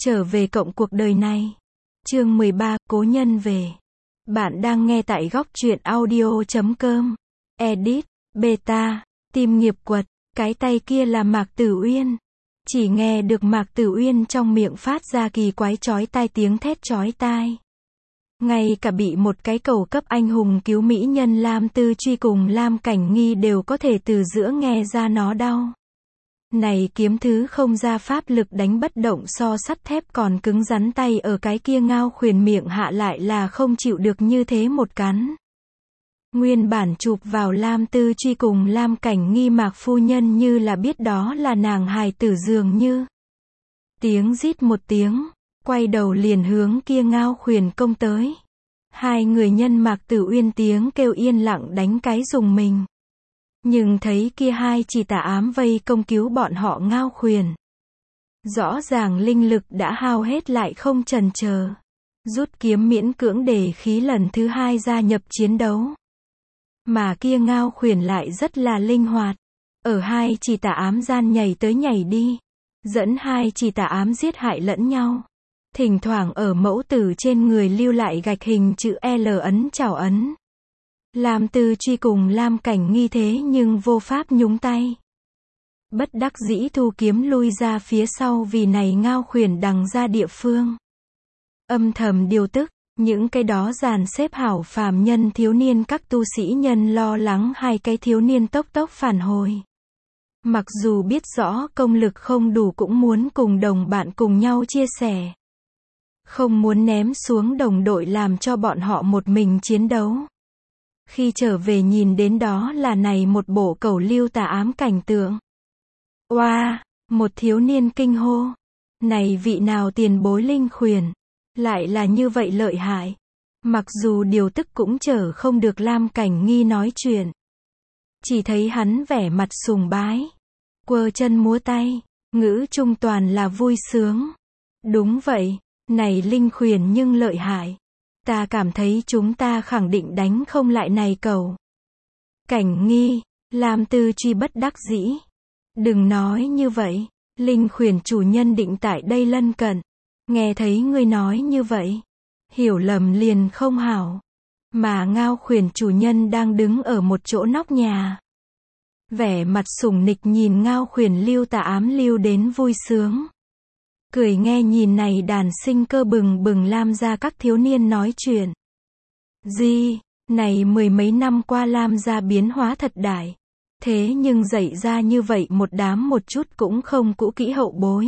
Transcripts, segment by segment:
Trở về cộng cuộc đời này. Chương 13, cố nhân về. Bạn đang nghe tại góc truyện audio.com. Edit, beta, tìm nghiệp quật. Cái tay kia là Mạc Tử Uyên. Chỉ nghe được Mạc Tử Uyên trong miệng phát ra kỳ quái chói tai tiếng thét chói tai. Ngay cả bị một cái cầu cấp anh hùng cứu mỹ nhân Lam Tư Truy cùng Lam Cảnh Nghi đều có thể từ giữa nghe ra nó đau. Này kiếm thứ không ra pháp lực đánh bất động so sắt thép còn cứng rắn, tay ở cái kia Ngao Khuyển miệng hạ lại là không chịu được như thế một cắn. Nguyên bản chụp vào Lam Tư Truy cùng Lam Cảnh Nghi, Mạc phu nhân như là biết đó là nàng hài tử dường như. Tiếng rít một tiếng, quay đầu liền hướng kia Ngao Khuyển công tới. Hai người nhân Mạc Tử Uyên tiếng kêu yên lặng đánh cái rùng mình. Nhưng thấy kia hai chỉ tà ám vây công cứu bọn họ Ngao Khuyển. Rõ ràng linh lực đã hao hết lại không chần chờ. Rút kiếm miễn cưỡng để khí lần thứ hai gia nhập chiến đấu. Mà kia Ngao Khuyển lại rất là linh hoạt. Ở hai chỉ tà ám gian nhảy tới nhảy đi. Dẫn hai chỉ tà ám giết hại lẫn nhau. Thỉnh thoảng ở mẫu tử trên người lưu lại gạch hình chữ L ấn chảo ấn. Lam Tư Truy cùng Lam Cảnh Nghi thế nhưng vô pháp nhúng tay. Bất đắc dĩ thu kiếm lui ra phía sau, vì này Ngao Khuyển đằng ra địa phương. Âm thầm điều tức, những cái đó dàn xếp hảo phàm nhân thiếu niên các tu sĩ nhân lo lắng hai cái thiếu niên tốc tốc phản hồi. Mặc dù biết rõ công lực không đủ cũng muốn cùng đồng bạn cùng nhau chia sẻ. Không muốn ném xuống đồng đội làm cho bọn họ một mình chiến đấu. Khi trở về nhìn đến đó là này một bộ cẩu lưu tà ám cảnh tượng. Oa, một thiếu niên kinh hô. Này vị nào tiền bối linh khuyển, lại là như vậy lợi hại. Mặc dù điều tức cũng trở không được Lam Cảnh Nghi nói chuyện. Chỉ thấy hắn vẻ mặt sùng bái. Quơ chân múa tay, ngữ trung toàn là vui sướng. Đúng vậy, này linh khuyển nhưng lợi hại. Ta cảm thấy chúng ta khẳng định đánh không lại này cẩu. Cảnh Nghi, Lam Tư Truy bất đắc dĩ. Đừng nói như vậy, linh khuyển chủ nhân định tại đây lân cận. Nghe thấy ngươi nói như vậy, hiểu lầm liền không hảo. Mà Ngao Khuyển chủ nhân đang đứng ở một chỗ nóc nhà. Vẻ mặt sủng nịch nhìn Ngao Khuyển lưu tà ám lưu đến vui sướng. Cười nghe nhìn này đàn sinh cơ bừng bừng Lam gia các thiếu niên nói chuyện. Gì, này mười mấy năm qua Lam gia biến hóa thật đại. Thế nhưng dạy ra như vậy một đám một chút cũng không cũ kỹ hậu bối.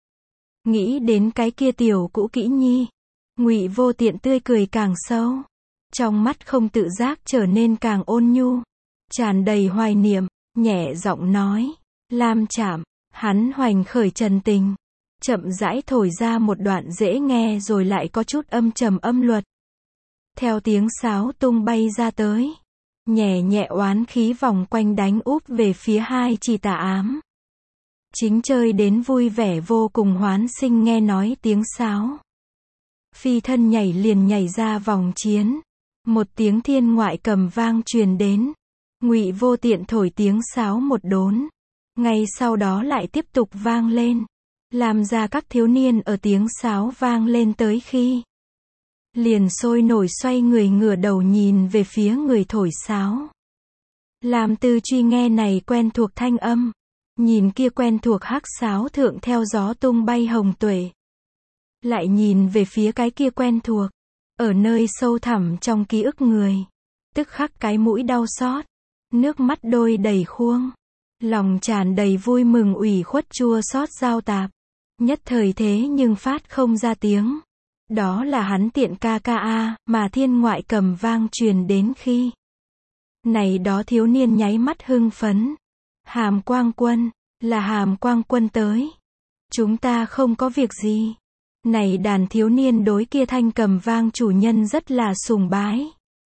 Nghĩ đến cái kia tiểu cũ kỹ nhi, Ngụy Vô Tiện tươi cười càng sâu. Trong mắt không tự giác trở nên càng ôn nhu. Tràn đầy hoài niệm, nhẹ giọng nói. Lam Trạm, hắn hoành khởi trần tình. Chậm rãi thổi ra một đoạn dễ nghe rồi lại có chút âm trầm âm luật. Theo tiếng sáo tung bay ra tới. Nhẹ nhẹ oán khí vòng quanh đánh úp về phía hai chỉ tà ám. Chính chơi đến vui vẻ vô cùng Hoán Sinh nghe nói tiếng sáo. Phi thân nhảy liền nhảy ra vòng chiến. Một tiếng thiên ngoại cầm vang truyền đến. Ngụy Vô Tiện thổi tiếng sáo một đốn. Ngay sau đó lại tiếp tục vang lên. Làm ra các thiếu niên ở tiếng sáo vang lên tới khi liền sôi nổi xoay người ngửa đầu nhìn về phía người thổi sáo. Lam Tư Truy nghe này quen thuộc thanh âm, nhìn kia quen thuộc hắc sáo thượng theo gió tung bay hồng tuệ. Lại nhìn về phía cái kia quen thuộc, ở nơi sâu thẳm trong ký ức người. Tức khắc cái mũi đau xót, nước mắt đôi đầy khuôn. Lòng tràn đầy vui mừng ủy khuất chua xót giao tạp. Nhất thời thế nhưng phát không ra tiếng. Đó là hắn tiện ca ca a, mà thiên ngoại cầm vang truyền đến khi. Này đó thiếu niên nháy mắt hưng phấn. Hàm Quang Quân, là Hàm Quang Quân tới. Chúng ta không có việc gì. Này đàn thiếu niên đối kia thanh cầm vang chủ nhân rất là sùng bái.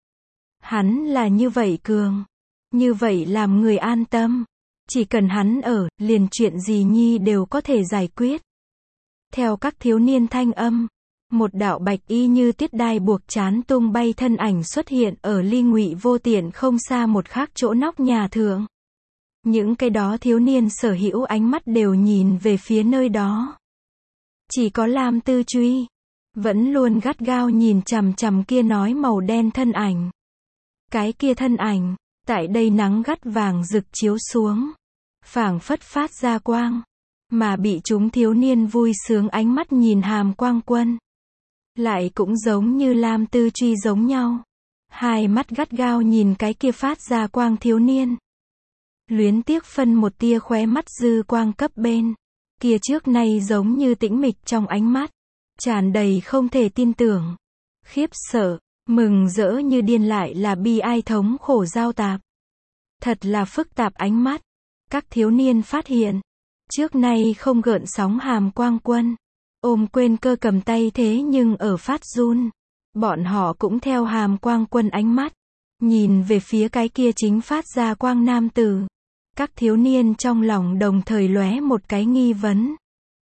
Hắn là như vậy cường. Như vậy làm người an tâm. Chỉ cần hắn ở, liền chuyện gì nhi đều có thể giải quyết. Theo các thiếu niên thanh âm, một đạo bạch y như tiết đai buộc chán tung bay thân ảnh xuất hiện ở ly Ngụy Vô Tiện không xa một khác chỗ nóc nhà thượng. Những cái đó thiếu niên sở hữu ánh mắt đều nhìn về phía nơi đó. Chỉ có Lam Tư Truy vẫn luôn gắt gao nhìn chằm chằm kia nói màu đen thân ảnh. Cái kia thân ảnh, tại đây nắng gắt vàng rực chiếu xuống, phảng phất phát ra quang, mà bị chúng thiếu niên vui sướng ánh mắt nhìn Hàm Quang Quân. Lại cũng giống như Lam Tư Truy giống nhau. Hai mắt gắt gao nhìn cái kia phát ra quang thiếu niên. Luyến tiếc phân một tia khóe mắt dư quang cấp bên. Kia trước nay giống như tĩnh mịch trong ánh mắt. Tràn đầy không thể tin tưởng. Khiếp sợ, mừng rỡ như điên lại là bi ai thống khổ giao tạp. Thật là phức tạp ánh mắt. Các thiếu niên phát hiện. Trước nay không gợn sóng Hàm Quang Quân. Ôm quên cơ cầm tay thế nhưng ở phát run. Bọn họ cũng theo Hàm Quang Quân ánh mắt. Nhìn về phía cái kia chính phát ra quang nam tử. Các thiếu niên trong lòng đồng thời lóe một cái nghi vấn.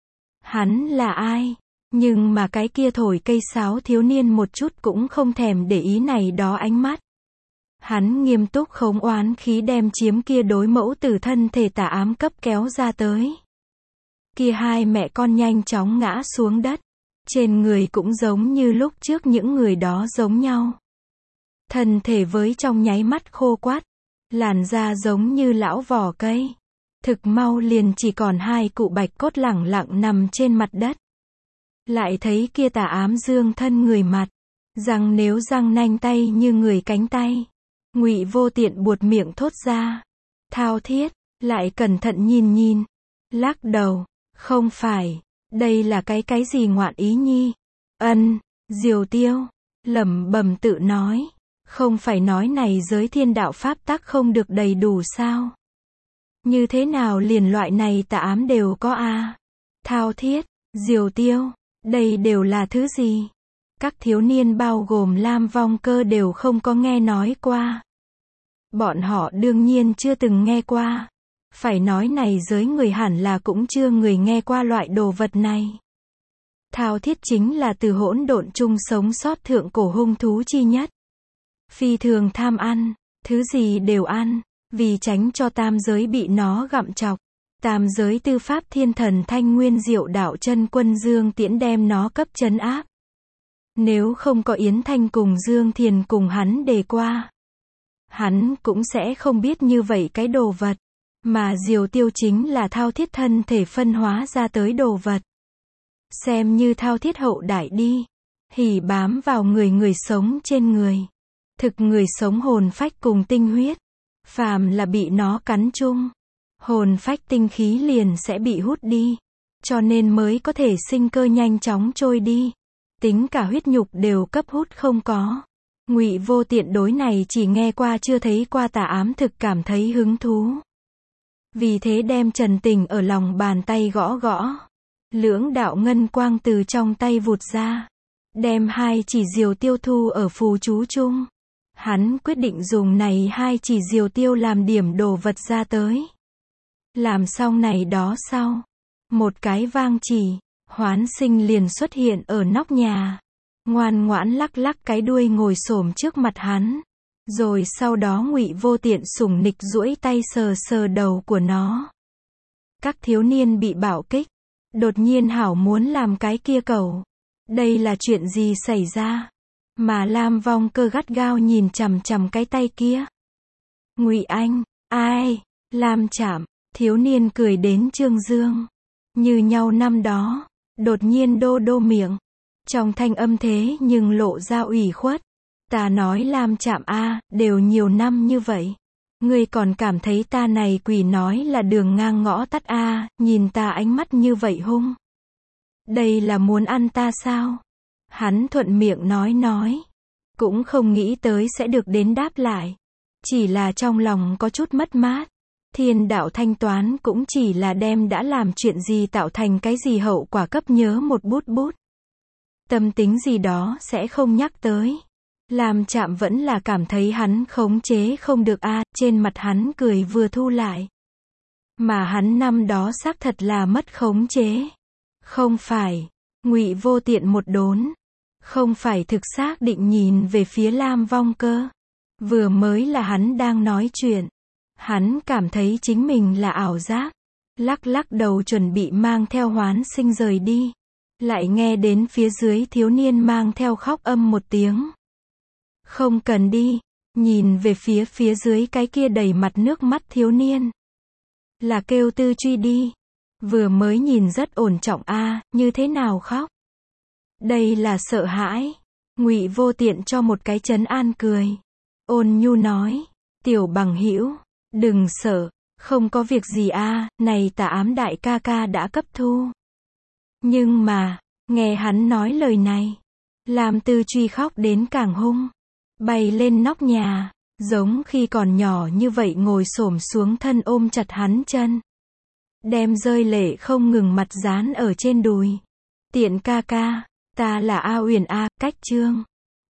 Hắn là ai? Nhưng mà cái kia thổi cây sáo thiếu niên một chút cũng không thèm để ý này đó ánh mắt. Hắn nghiêm túc khống oán khí đem chiếm kia đối mẫu tử thân thể tà ám cấp kéo ra tới. Kia hai mẹ con nhanh chóng ngã xuống đất. Trên người cũng giống như lúc trước những người đó giống nhau. Thân thể với trong nháy mắt khô quắt. Làn da giống như lão vỏ cây. Thực mau liền chỉ còn hai cụ bạch cốt lẳng lặng nằm trên mặt đất. Lại thấy kia tà ám dương thân người mặt. Răng nếu răng nanh tay như người cánh tay. Ngụy Vô Tiện buột miệng thốt ra. Thao Thiết, lại cẩn thận nhìn nhìn. Lắc đầu, không phải, đây là cái gì ngoạn ý nhi. Diều Tiêu, lẩm bẩm tự nói. Không phải nói này giới thiên đạo pháp tắc không được đầy đủ sao? Như thế nào liền loại này tà ám đều có a? Thao Thiết, Diều Tiêu, đây đều là thứ gì? Các thiếu niên bao gồm Lam Vong Cơ đều không có nghe nói qua. Bọn họ đương nhiên chưa từng nghe qua. Phải nói này giới người hẳn là cũng chưa người nghe qua loại đồ vật này. Thao Thiết chính là từ hỗn độn chung sống sót thượng cổ hung thú chi nhất. Phi thường tham ăn, thứ gì đều ăn, vì tránh cho tam giới bị nó gặm chọc. Tam giới tư pháp thiên thần Thanh Nguyên Diệu Đạo Chân Quân Dương Tiễn đem nó cấp trấn áp. Nếu không có Yến Thanh cùng Dương Thiền cùng hắn đề qua, hắn cũng sẽ không biết như vậy cái đồ vật. Mà Diều Tiêu chính là Thao Thiết thân thể phân hóa ra tới đồ vật. Xem như Thao Thiết hậu đại đi. Hỉ bám vào người sống trên người. Thực người sống hồn phách cùng tinh huyết. Phàm là bị nó cắn chung. Hồn phách tinh khí liền sẽ bị hút đi. Cho nên mới có thể sinh cơ nhanh chóng trôi đi. Tính cả huyết nhục đều cấp hút không có. Ngụy Vô Tiện đối này chỉ nghe qua chưa thấy qua tà ám thực cảm thấy hứng thú. Vì thế đem Trần Tình ở lòng bàn tay gõ gõ. Lưỡng đạo ngân quang từ trong tay vụt ra. Đem hai chỉ diều tiêu thu ở phù chú chung. Hắn quyết định dùng này hai chỉ diều tiêu làm điểm đồ vật ra tới. Làm xong này đó sau. Một cái vang chỉ, Hoán Sinh liền xuất hiện ở nóc nhà. Ngoan ngoãn lắc lắc cái đuôi ngồi xổm trước mặt hắn. Rồi sau đó Ngụy Vô Tiện sủng nịch duỗi tay sờ sờ đầu của nó. Các thiếu niên bị bạo kích. Đột nhiên hảo muốn làm cái kia cầu. Đây là chuyện gì xảy ra? Mà Lam Vong Cơ gắt gao nhìn chằm chằm cái tay kia. Ngụy Anh, ai? Lam Trạm, thiếu niên cười đến trương dương. Như nhau năm đó, đột nhiên đô đô miệng. Trong thanh âm thế nhưng lộ ra ủy khuất. Ta nói Lam Trạm a, đều nhiều năm như vậy. Ngươi còn cảm thấy ta này quỷ nói là đường ngang ngõ tắt a, nhìn ta ánh mắt như vậy hung. Đây là muốn ăn ta sao? Hắn thuận miệng nói. Cũng không nghĩ tới sẽ được đến đáp lại. Chỉ là trong lòng có chút mất mát. Thiên đạo thanh toán cũng chỉ là đem đã làm chuyện gì tạo thành cái gì hậu quả cấp nhớ một bút. Tâm tính gì đó sẽ không nhắc tới. Lam Trạm vẫn là cảm thấy hắn khống chế không được a, trên mặt hắn cười vừa thu lại. Mà hắn năm đó xác thật là mất khống chế. Không phải. Ngụy Vô Tiện một đốn. Không phải thực xác định nhìn về phía Lam Vong Cơ. Vừa mới là hắn đang nói chuyện. Hắn cảm thấy chính mình là ảo giác. Lắc lắc đầu chuẩn bị mang theo Hoán Sinh rời đi. Lại nghe đến phía dưới thiếu niên mang theo khóc âm một tiếng. Không cần đi, nhìn về phía dưới cái kia đầy mặt nước mắt thiếu niên. Là kêu Tư Truy đi. Vừa mới nhìn rất ổn trọng a, như thế nào khóc? Đây là sợ hãi. Ngụy Vô Tiện cho một cái trấn an cười. Ôn nhu nói, tiểu bằng hữu, đừng sợ, không có việc gì a, này Tà Ám đại ca ca đã cấp thu. Nhưng mà, nghe hắn nói lời này, làm Tư Truy khóc đến càng hung, bay lên nóc nhà, giống khi còn nhỏ như vậy ngồi xổm xuống thân ôm chặt hắn chân, đem rơi lệ không ngừng mặt dán ở trên đùi. Tiện ca ca, ta là A Uyển a, cách chương